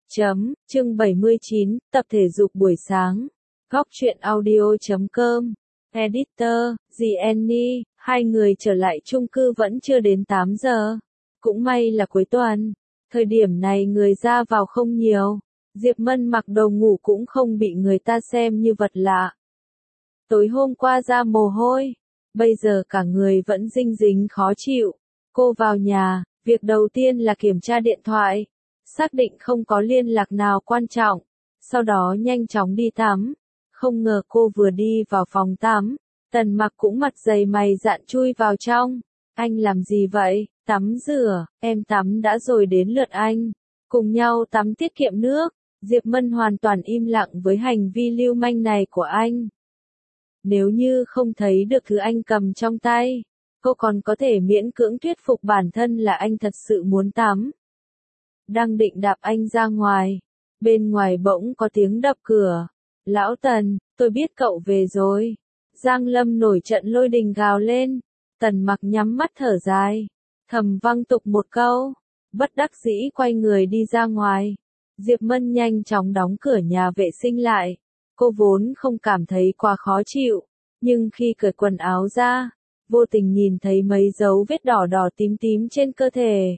Chương 79, tập thể dục buổi sáng. Góc truyện audio.com. Editor, Jenny, hai người trở lại chung cư vẫn chưa đến 8 giờ. Cũng may là cuối tuần. Thời điểm này người ra vào không nhiều. Diệp Mân mặc đồ ngủ cũng không bị người ta xem như vật lạ. Tối hôm qua ra mồ hôi. Bây giờ cả người vẫn dinh dính khó chịu. Cô vào nhà, việc đầu tiên là kiểm tra điện thoại. Xác định không có liên lạc nào quan trọng, sau đó nhanh chóng đi tắm. Không ngờ cô vừa đi vào phòng tắm, Tần Mặc cũng mặt dày mày dạn chui vào trong. Anh làm gì vậy? Tắm rửa, em tắm đã rồi đến lượt anh. Cùng nhau tắm tiết kiệm nước. Diệp Mân hoàn toàn im lặng với hành vi lưu manh này của anh. Nếu như không thấy được thứ anh cầm trong tay, cô còn có thể miễn cưỡng thuyết phục bản thân là anh thật sự muốn tắm. Đang định đạp anh ra ngoài, bên ngoài bỗng có tiếng đập cửa. Lão Tần, tôi biết cậu về rồi. Giang Lâm nổi trận lôi đình gào lên. Tần Mặc nhắm mắt thở dài, thầm văng tục một câu, bất đắc dĩ quay người đi ra ngoài. Diệp Mân nhanh chóng đóng cửa nhà vệ sinh lại. Cô vốn không cảm thấy quá khó chịu, nhưng khi cởi quần áo ra, vô tình nhìn thấy mấy dấu vết đỏ đỏ tím tím trên cơ thể.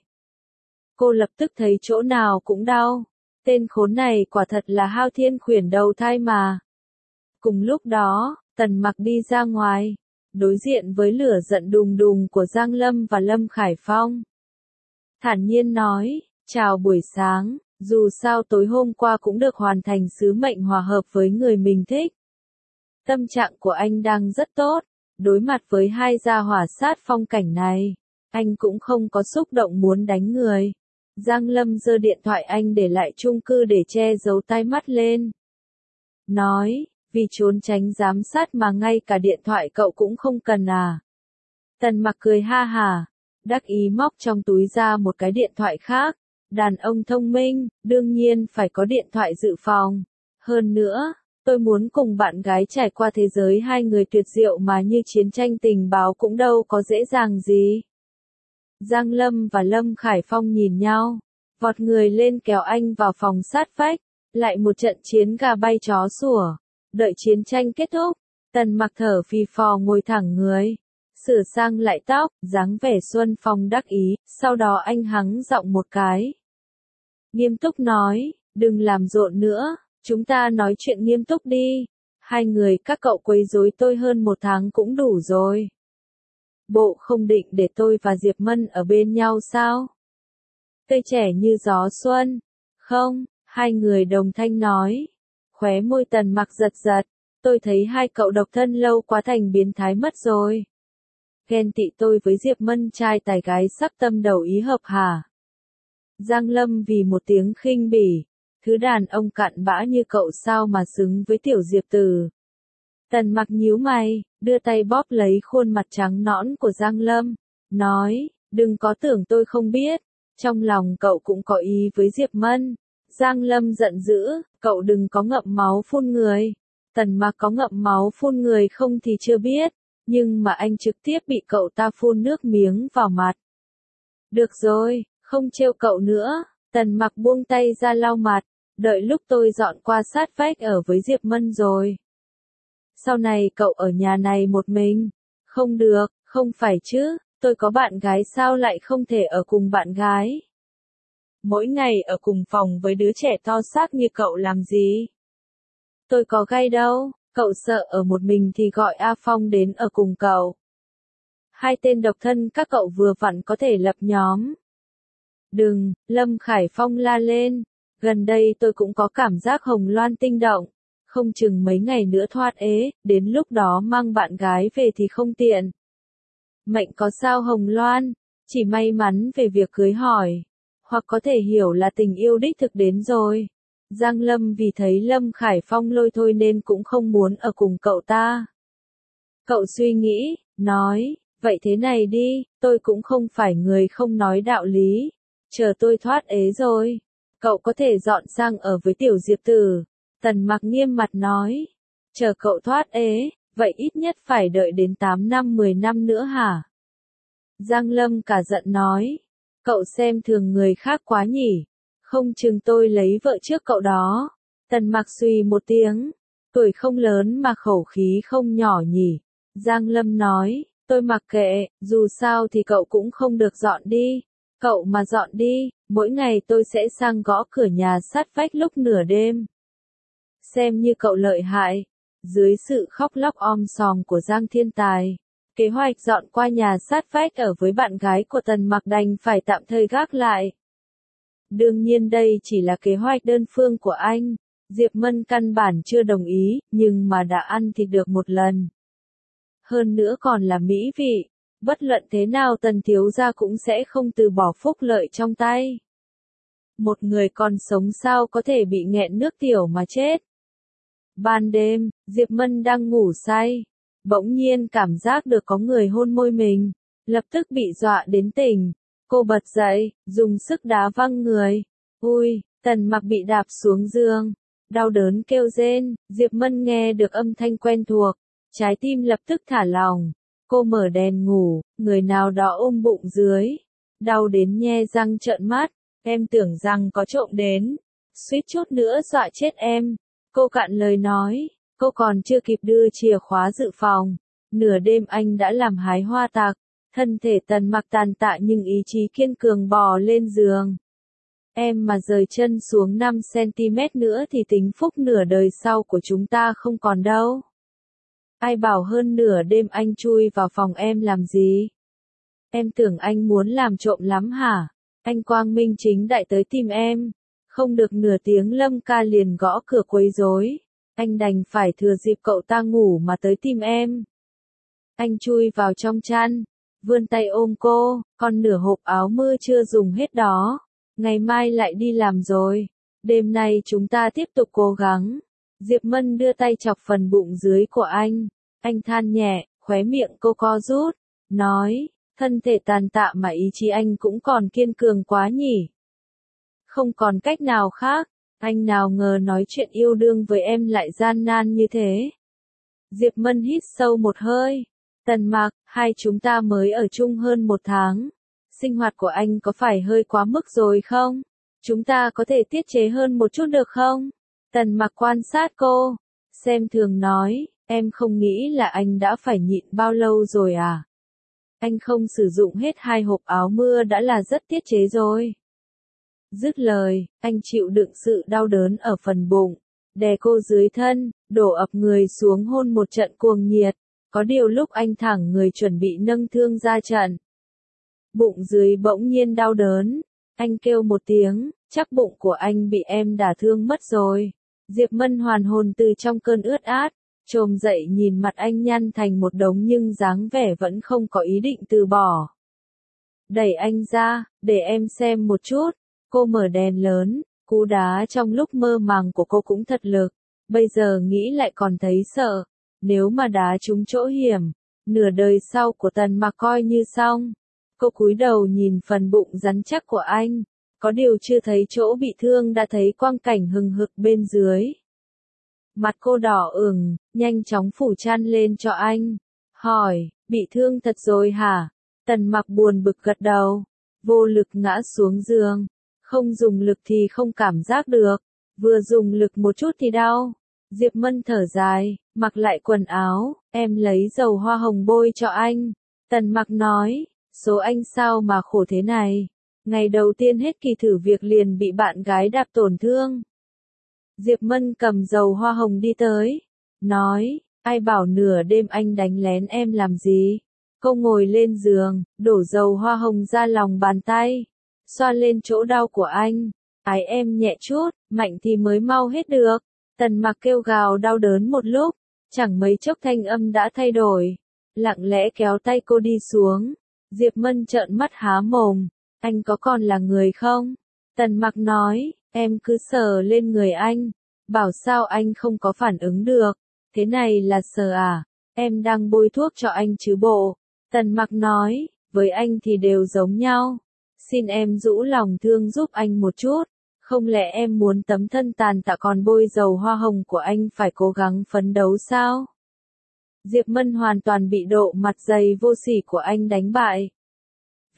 Cô lập tức thấy chỗ nào cũng đau. Tên khốn này quả thật là hao thiên khuyển đầu thai mà. Cùng lúc đó, Tần Mặc đi ra ngoài, đối diện với lửa giận đùng đùng của Giang Lâm và Lâm Khải Phong. Thản nhiên nói, chào buổi sáng, dù sao tối hôm qua cũng được hoàn thành sứ mệnh hòa hợp với người mình thích. Tâm trạng của anh đang rất tốt, đối mặt với hai gia hỏa sát phong cảnh này, anh cũng không có xúc động muốn đánh người. Giang Lâm giơ điện thoại anh để lại chung cư để che giấu tai mắt lên. Nói, vì trốn tránh giám sát mà ngay cả điện thoại cậu cũng không cần à? Tần Mặc cười ha hả, đắc ý móc trong túi ra một cái điện thoại khác. Đàn ông thông minh, đương nhiên phải có điện thoại dự phòng. Hơn nữa, tôi muốn cùng bạn gái trải qua thế giới hai người tuyệt diệu mà như chiến tranh tình báo cũng đâu có dễ dàng gì. Giang Lâm và Lâm Khải Phong nhìn nhau, vọt người lên kéo anh vào phòng sát vách, lại một trận chiến gà bay chó sủa. Đợi chiến tranh kết thúc, Tần Mặc thở phì phò ngồi thẳng người, sửa sang lại tóc, dáng vẻ xuân phong đắc ý, sau đó anh hắng giọng một cái. Nghiêm túc nói, đừng làm rộn nữa, chúng ta nói chuyện nghiêm túc đi. Hai người các cậu quấy rối tôi hơn 1 tháng cũng đủ rồi. Bộ không định để tôi và Diệp Mân ở bên nhau sao? Tươi trẻ như gió xuân. Không, hai người đồng thanh nói. Khóe môi Tần Mặc giật giật. Tôi thấy hai cậu độc thân lâu quá thành biến thái mất rồi. Ghen tị tôi với Diệp Mân trai tài gái sắc tâm đầu ý hợp hả? Giang Lâm vì một tiếng khinh bỉ. Thứ đàn ông cặn bã như cậu sao mà xứng với tiểu Diệp Từ. Tần Mặc nhíu mày, đưa tay bóp lấy khuôn mặt trắng nõn của Giang Lâm, nói, đừng có tưởng tôi không biết, trong lòng cậu cũng có ý với Diệp Mân. Giang Lâm giận dữ, cậu đừng có ngậm máu phun người. Tần Mặc có ngậm máu phun người không thì chưa biết, nhưng mà anh trực tiếp bị cậu ta phun nước miếng vào mặt. Được rồi, không trêu cậu nữa. Tần Mặc buông tay ra lau mặt, đợi lúc tôi dọn qua sát vách ở với Diệp Mân rồi. Sau này cậu ở nhà này một mình. Không được, không phải chứ, tôi có bạn gái sao lại không thể ở cùng bạn gái. Mỗi ngày ở cùng phòng với đứa trẻ to xác như cậu làm gì? Tôi có gay đâu, cậu sợ ở một mình thì gọi A Phong đến ở cùng cậu. Hai tên độc thân các cậu vừa vặn có thể lập nhóm. Đừng, Lâm Khải Phong la lên, gần đây tôi cũng có cảm giác hồng loan tinh động. Không chừng mấy ngày nữa thoát ế, đến lúc đó mang bạn gái về thì không tiện. Mệnh có sao Hồng Loan, chỉ may mắn về việc cưới hỏi, hoặc có thể hiểu là tình yêu đích thực đến rồi. Giang Lâm vì thấy Lâm Khải Phong lôi thôi nên cũng không muốn ở cùng cậu ta. Cậu suy nghĩ, nói, vậy thế này đi, tôi cũng không phải người không nói đạo lý. Chờ tôi thoát ế rồi, cậu có thể dọn sang ở với tiểu Diệp Tử. Tần Mặc nghiêm mặt nói, chờ cậu thoát ế, vậy ít nhất phải đợi đến 8 năm 10 năm nữa hả? Giang Lâm cả giận nói, cậu xem thường người khác quá nhỉ, Không chừng tôi lấy vợ trước cậu đó. Tần Mặc suy một tiếng. Tuổi không lớn mà khẩu khí không nhỏ nhỉ. Giang Lâm nói, tôi mặc kệ, dù sao thì cậu cũng không được dọn đi. Cậu mà dọn đi, mỗi ngày tôi sẽ sang gõ cửa nhà sát vách lúc nửa đêm. Xem như cậu lợi hại. Dưới sự khóc lóc om sòm của Giang Thiên Tài, kế hoạch dọn qua nhà sát vách ở với bạn gái của Tần Mặc đành phải tạm thời gác lại. Đương nhiên đây chỉ là kế hoạch đơn phương của anh. Diệp Mân căn bản chưa đồng ý, nhưng mà đã ăn thịt được một lần. Hơn nữa còn là mỹ vị. Bất luận thế nào Tần thiếu gia cũng sẽ không từ bỏ phúc lợi trong tay. Một người còn sống sao có thể bị nghẹn nước tiểu mà chết. Ban đêm, Diệp Mân đang ngủ say. Bỗng nhiên cảm giác được có người hôn môi mình. Lập tức bị dọa đến tỉnh. Cô bật dậy, dùng sức đá văng người. Ui, Tần Mặc bị đạp xuống giường. Đau đớn kêu rên, Diệp Mân nghe được âm thanh quen thuộc. Trái tim lập tức thả lỏng. Cô mở đèn ngủ, người nào đó ôm bụng dưới. Đau đến nhe răng trợn mắt. Em tưởng rằng có trộm đến. Suýt chút nữa dọa chết em. Cô cạn lời nói. Cô còn chưa kịp đưa chìa khóa dự phòng. Nửa đêm anh đã làm hái hoa tạc. Thân thể Tần Mặc tàn tạ nhưng ý chí kiên cường bò lên giường. Em mà rời chân xuống 5cm nữa thì tính phúc nửa đời sau của chúng ta không còn đâu. Ai bảo hơn nửa đêm anh chui vào phòng em làm gì? Em tưởng anh muốn làm trộm lắm hả? Anh quang minh chính đại tới tìm em. Không được nửa tiếng Lâm ca liền gõ cửa quấy rối. Anh đành phải thừa dịp cậu ta ngủ mà tới tìm em. Anh chui vào trong chăn. Vươn tay ôm cô, còn nửa hộp áo mưa chưa dùng hết đó. Ngày mai lại đi làm rồi. Đêm nay chúng ta tiếp tục cố gắng. Diệp Mân đưa tay chọc phần bụng dưới của anh. Anh than nhẹ, khóe miệng cô co rút. Nói, thân thể tàn tạ mà ý chí anh cũng còn kiên cường quá nhỉ. Không còn cách nào khác. Anh nào ngờ nói chuyện yêu đương với em lại gian nan như thế. Diệp Mân hít sâu một hơi. Tần Mặc, hai chúng ta mới ở chung hơn 1 tháng. Sinh hoạt của anh có phải hơi quá mức rồi không? Chúng ta có thể tiết chế hơn một chút được không? Tần Mặc quan sát cô. Xem thường nói, em không nghĩ là anh đã phải nhịn bao lâu rồi à? Anh không sử dụng hết 2 hộp áo mưa đã là rất tiết chế rồi. Dứt lời, anh chịu đựng sự đau đớn ở phần bụng. Đè cô dưới thân, đổ ập người xuống hôn một trận cuồng nhiệt. Có điều lúc anh thẳng người chuẩn bị nâng thương ra trận. Bụng dưới bỗng nhiên đau đớn. Anh kêu một tiếng, chắc bụng của anh bị em đả thương mất rồi. Diệp Mân hoàn hồn từ trong cơn ướt át. Chồm dậy nhìn mặt anh nhăn thành một đống nhưng dáng vẻ vẫn không có ý định từ bỏ. Đẩy anh ra, để em xem một chút. Cô mở đèn lớn, cú đá trong lúc mơ màng của cô cũng thật lực. Bây giờ nghĩ lại còn thấy sợ. Nếu mà đá trúng chỗ hiểm, nửa đời sau của Tần Mặc coi như xong. Cô cúi đầu nhìn phần bụng rắn chắc của anh. Có điều chưa thấy chỗ bị thương đã thấy quang cảnh hừng hực bên dưới. Mặt cô đỏ ửng, nhanh chóng phủ chăn lên cho anh. Hỏi, bị thương thật rồi hả? Tần Mặc buồn bực gật đầu. Vô lực ngã xuống giường. Không dùng lực thì không cảm giác được. Vừa dùng lực một chút thì đau. Diệp Mân thở dài, mặc lại quần áo, em lấy dầu hoa hồng bôi cho anh. Tần Mặc nói, số anh sao mà khổ thế này. Ngày đầu tiên hết kỳ thử việc liền bị bạn gái đạp tổn thương. Diệp Mân cầm dầu hoa hồng đi tới. Nói, ai bảo nửa đêm anh đánh lén em làm gì. Cô ngồi lên giường, đổ dầu hoa hồng ra lòng bàn tay. Xoa lên chỗ đau của anh. Ái em nhẹ chút, mạnh thì mới mau hết được. Tần Mặc kêu gào đau đớn một lúc. Chẳng mấy chốc thanh âm đã thay đổi. Lặng lẽ kéo tay cô đi xuống. Diệp Mân trợn mắt há mồm. Anh có còn là người không? Tần Mặc nói, em cứ sờ lên người anh. Bảo sao anh không có phản ứng được. Thế này là sờ à? Em đang bôi thuốc cho anh chứ bộ. Tần Mặc nói, với anh thì đều giống nhau. Xin em rũ lòng thương giúp anh một chút. Không lẽ em muốn tấm thân tàn tạ còn bôi dầu hoa hồng của anh phải cố gắng phấn đấu sao? Diệp Mân hoàn toàn bị độ mặt dày vô sỉ của anh đánh bại.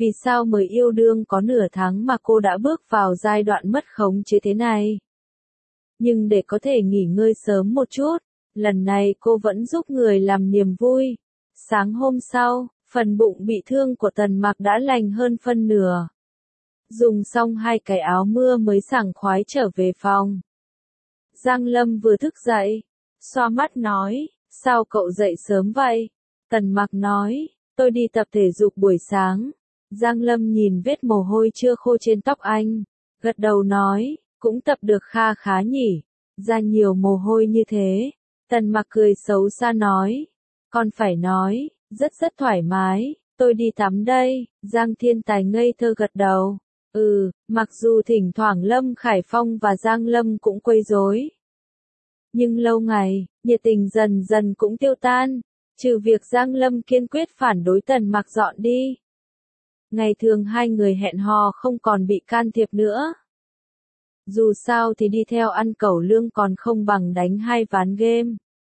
Vì sao mới yêu đương có nửa tháng mà cô đã bước vào giai đoạn mất khống chế thế này? Nhưng để có thể nghỉ ngơi sớm một chút, lần này cô vẫn giúp người làm niềm vui. Sáng hôm sau, phần bụng bị thương của Tần Mặc đã lành hơn phân nửa. Dùng xong 2 cái áo mưa mới sảng khoái trở về phòng. Giang Lâm vừa thức dậy, xoa mắt nói, sao cậu dậy sớm vậy? Tần Mặc nói, tôi đi tập thể dục buổi sáng. Giang Lâm nhìn vết mồ hôi chưa khô trên tóc anh, gật đầu nói, cũng tập được kha khá nhỉ, ra nhiều mồ hôi như thế. Tần Mặc cười xấu xa nói, con phải nói, rất thoải mái, tôi đi tắm đây. Giang Thiên Tài ngây thơ gật đầu, mặc dù thỉnh thoảng Lâm Khải Phong và Giang Lâm cũng quấy rối. Nhưng lâu ngày, nhiệt tình dần dần cũng tiêu tan, trừ việc Giang Lâm kiên quyết phản đối Tần Mặc dọn đi. Ngày thường hai người hẹn hò không còn bị can thiệp nữa. Dù sao thì đi theo ăn cẩu lương còn không bằng đánh 2 ván game.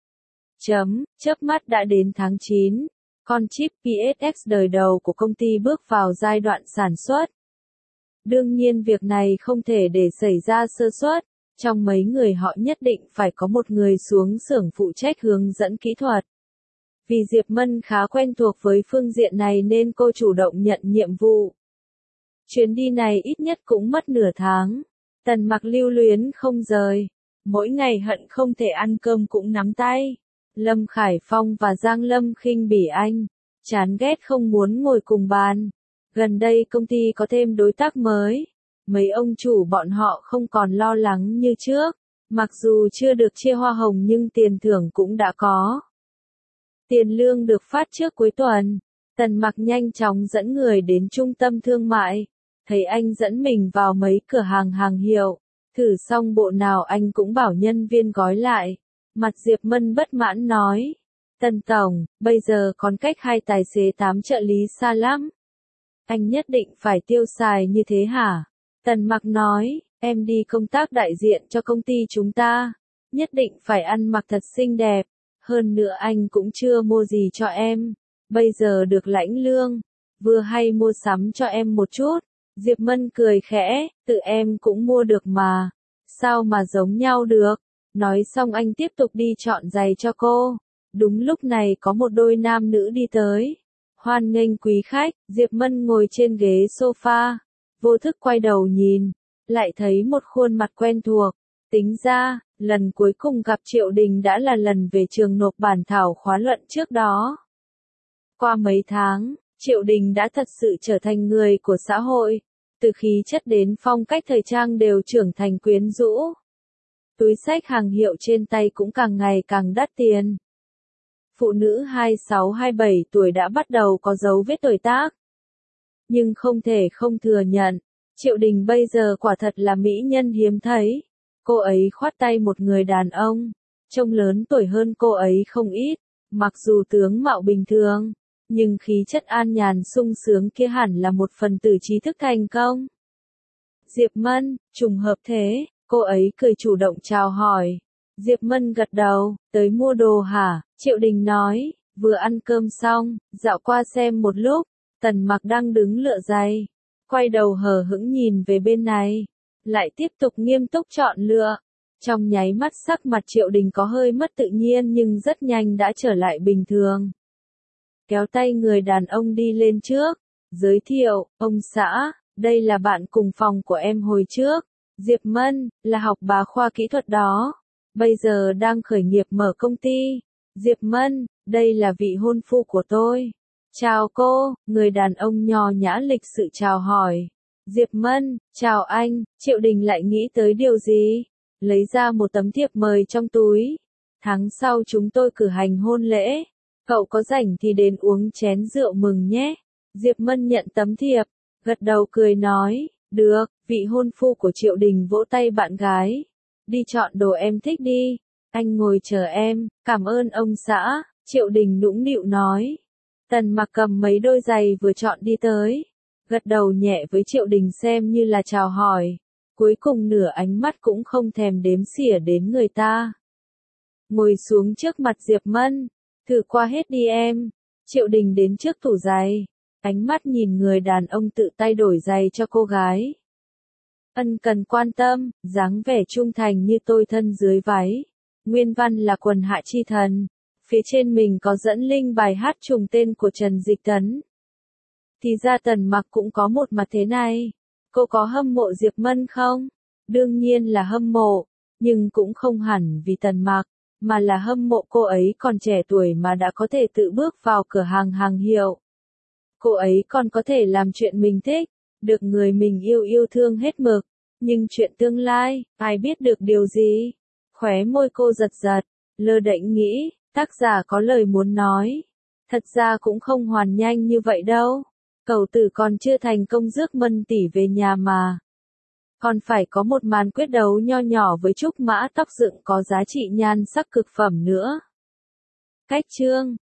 Chớp mắt đã đến tháng 9, con chip PSX đời đầu của công ty bước vào giai đoạn sản xuất. Đương nhiên việc này không thể để xảy ra sơ suất, trong mấy người họ nhất định phải có một người xuống xưởng phụ trách hướng dẫn kỹ thuật. Vì Diệp Mân khá quen thuộc với phương diện này nên cô chủ động nhận nhiệm vụ. Chuyến đi này ít nhất cũng mất nửa tháng. Tần Mặc lưu luyến không rời, mỗi ngày hận không thể ăn cơm cũng nắm tay. Lâm Khải Phong và Giang Lâm khinh bỉ anh, chán ghét không muốn ngồi cùng bàn. Gần đây công ty có thêm đối tác mới, mấy ông chủ bọn họ không còn lo lắng như trước, mặc dù chưa được chia hoa hồng nhưng tiền thưởng cũng đã có. Tiền lương được phát trước cuối tuần, Tần Mặc nhanh chóng dẫn người đến trung tâm thương mại, thấy anh dẫn mình vào mấy cửa hàng hiệu, thử xong bộ nào anh cũng bảo nhân viên gói lại. Mặt Diệp Mân bất mãn nói, Tần Tổng, bây giờ còn cách 2 tài xế 8 trợ lý xa lắm. Anh nhất định phải tiêu xài như thế hả? Tần Mặc nói, em đi công tác đại diện cho công ty chúng ta, nhất định phải ăn mặc thật xinh đẹp. Hơn nữa anh cũng chưa mua gì cho em, bây giờ được lãnh lương, vừa hay mua sắm cho em một chút. Diệp Mân cười khẽ, tự em cũng mua được mà, sao mà giống nhau được. Nói xong anh tiếp tục đi chọn giày cho cô. Đúng lúc này có một đôi nam nữ đi tới. Hoan nghênh quý khách. Diệp Mân ngồi trên ghế sofa, vô thức quay đầu nhìn, lại thấy một khuôn mặt quen thuộc. Tính ra, lần cuối cùng gặp Triệu Đình đã là lần về trường nộp bản thảo khóa luận trước đó. Qua mấy tháng, Triệu Đình đã thật sự trở thành người của xã hội, từ khí chất đến phong cách thời trang đều trưởng thành quyến rũ. Túi xách hàng hiệu trên tay cũng càng ngày càng đắt tiền. Phụ nữ 26-27 tuổi đã bắt đầu có dấu vết tuổi tác. Nhưng không thể không thừa nhận, Triệu Đình bây giờ quả thật là mỹ nhân hiếm thấy. Cô ấy khoát tay một người đàn ông, trông lớn tuổi hơn cô ấy không ít, mặc dù tướng mạo bình thường, nhưng khí chất an nhàn sung sướng kia hẳn là một phần tử trí thức thành công. Diệp Mân, trùng hợp thế, cô ấy cười chủ động chào hỏi. Diệp Mân gật đầu, tới mua đồ hả? Triệu Đình nói, vừa ăn cơm xong, dạo qua xem một lúc. Tần Mặc đang đứng lựa giày, quay đầu hờ hững nhìn về bên này, lại tiếp tục nghiêm túc chọn lựa. Trong nháy mắt sắc mặt Triệu Đình có hơi mất tự nhiên nhưng rất nhanh đã trở lại bình thường. Kéo tay người đàn ông đi lên trước, giới thiệu, ông xã, đây là bạn cùng phòng của em hồi trước. Diệp Mân, là học bá khoa kỹ thuật đó, bây giờ đang khởi nghiệp mở công ty. Diệp Mân, đây là vị hôn phu của tôi. Chào cô, người đàn ông nho nhã lịch sự chào hỏi. Diệp Mân, chào anh. Triệu Đình lại nghĩ tới điều gì? Lấy ra một tấm thiệp mời trong túi. Tháng sau chúng tôi cử hành hôn lễ. Cậu có rảnh thì đến uống chén rượu mừng nhé. Diệp Mân nhận tấm thiệp, gật đầu cười nói, được. Vị hôn phu của Triệu Đình vỗ tay bạn gái. Đi chọn đồ em thích đi. Anh ngồi chờ em, cảm ơn ông xã. Triệu Đình nũng nịu nói. Tần Mặc cầm mấy đôi giày vừa chọn đi tới, gật đầu nhẹ với Triệu Đình xem như là chào hỏi, cuối cùng nửa ánh mắt cũng không thèm đếm xỉa đến người ta. Ngồi xuống trước mặt Diệp Mân, thử qua hết đi em. Triệu Đình đến trước tủ giày, Ánh mắt nhìn người đàn ông tự tay đổi giày cho cô gái. Ân cần quan tâm, dáng vẻ trung thành như tôi thân dưới váy. Nguyên văn là quần hạ chi thần. Phía trên mình có dẫn link bài hát trùng tên của Trần Dịch Tấn. Thì ra Tần Mặc cũng có một mặt thế này. Cô có hâm mộ Diệp Mân không? Đương nhiên là hâm mộ, nhưng cũng không hẳn vì Tần Mặc, mà là hâm mộ cô ấy còn trẻ tuổi mà đã có thể tự bước vào cửa hàng hàng hiệu. Cô ấy còn có thể làm chuyện mình thích, được người mình yêu yêu thương hết mực. Nhưng chuyện tương lai, ai biết được điều gì? Khóe môi cô giật giật, lơ đễnh nghĩ, tác giả có lời muốn nói. Thật ra cũng không hoàn nhanh như vậy đâu. Cẩu tử còn chưa thành công rước Mân tỷ về nhà mà. Còn phải có một màn quyết đấu nho nhỏ với trúc mã tóc dựng có giá trị nhan sắc cực phẩm nữa. Cách chương